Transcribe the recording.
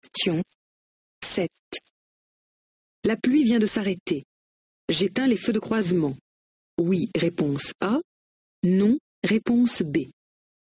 Question 7. La pluie vient de s'arrêter. J'éteins les feux de croisement. Oui, réponse A. Non, réponse B.